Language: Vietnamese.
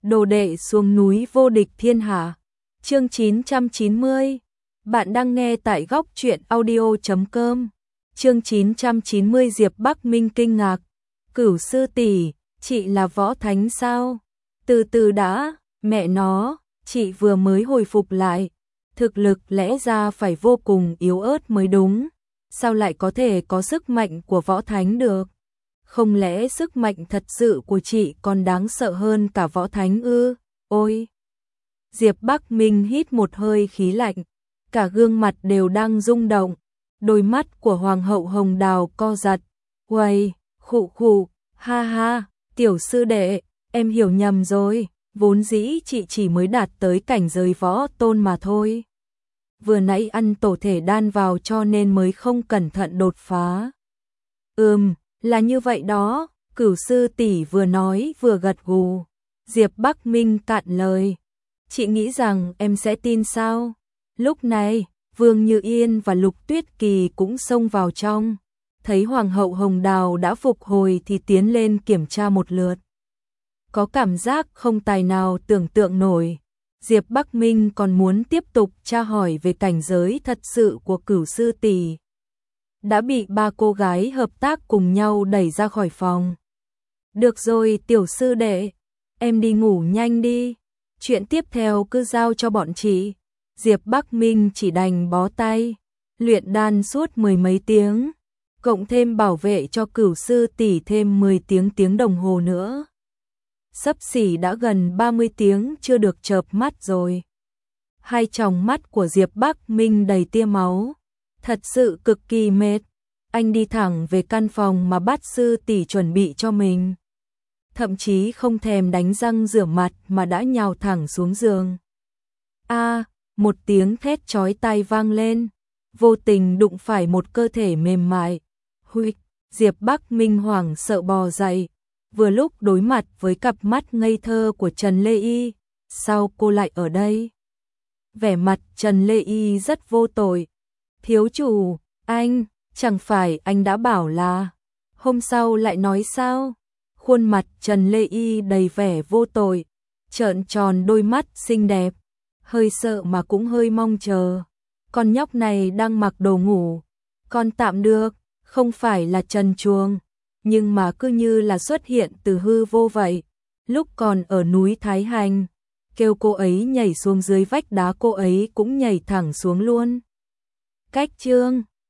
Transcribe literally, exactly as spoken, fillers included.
Đồ đệ xuống núi vô địch thiên hạ. Chương chín trăm chín mươi. Bạn đang nghe tại góc truyện audio chấm com. Chương chín trăm chín mươi. Diệp Bắc Minh kinh ngạc. Cửu sư tỷ, chị là võ thánh sao? Từ từ đã, mẹ nó, chị vừa mới hồi phục lại. Thực lực lẽ ra phải vô cùng yếu ớt mới đúng. Sao lại có thể có sức mạnh của võ thánh được? Không lẽ sức mạnh thật sự của chị còn đáng sợ hơn cả võ thánh ư? Ôi! Diệp Bắc Minh hít một hơi khí lạnh, cả gương mặt đều đang rung động, đôi mắt của Hoàng hậu Hồng Đào co giật. Uầy, khụ khụ, ha ha, tiểu sư đệ, em hiểu nhầm rồi, vốn dĩ chị chỉ mới đạt tới cảnh giới võ tôn mà thôi. Vừa nãy ăn tổ thể đan vào cho nên mới không cẩn thận đột phá. Ừm, là như vậy đó, Cửu sư tỷ vừa nói vừa gật gù. Diệp Bắc Minh cạn lời. Chị nghĩ rằng em sẽ tin sao? Lúc này, Vương Như Yên và Lục Tuyết Kỳ cũng xông vào trong. Thấy Hoàng hậu Hồng Đào đã phục hồi thì tiến lên kiểm tra một lượt. Có cảm giác không tài nào tưởng tượng nổi. Diệp Bắc Minh còn muốn tiếp tục tra hỏi về cảnh giới thật sự của Cửu sư tỷ. Đã bị ba cô gái hợp tác cùng nhau đẩy ra khỏi phòng. Được rồi tiểu sư đệ, em đi ngủ nhanh đi. Chuyện tiếp theo cứ giao cho bọn chị. Diệp Bắc Minh chỉ đành bó tay. Luyện đan suốt mười mấy tiếng. Cộng thêm bảo vệ cho Cửu sư tỷ thêm mười tiếng tiếng đồng hồ nữa. Xấp xỉ đã gần ba mươi tiếng chưa được chợp mắt rồi. Hai tròng mắt của Diệp Bắc Minh đầy tia máu. Thật sự cực kỳ mệt. Anh đi thẳng về căn phòng mà Bát sư tỷ chuẩn bị cho mình. Thậm chí không thèm đánh răng rửa mặt mà đã nhào thẳng xuống giường. A, một tiếng thét chói tai vang lên, vô tình đụng phải một cơ thể mềm mại. Huỵch, Diệp Bắc Minh hoảng sợ bò dậy, vừa lúc đối mặt với cặp mắt ngây thơ của Trần Lê Y. Sao cô lại ở đây? Vẻ mặt Trần Lê Y rất vô tội. Thiếu chủ, anh, chẳng phải anh đã bảo là... Hôm sau lại nói sao? Khuôn mặt Trần Lê Y đầy vẻ vô tội, trợn tròn đôi mắt xinh đẹp, hơi sợ mà cũng hơi mong chờ. Con nhóc này đang mặc đồ ngủ, con tạm được, không phải là trần truồng, nhưng mà cứ như là xuất hiện từ hư vô vậy. Lúc còn ở núi Thái Hành, kêu cô ấy nhảy xuống dưới vách đá cô ấy cũng nhảy thẳng xuống luôn. Cách chương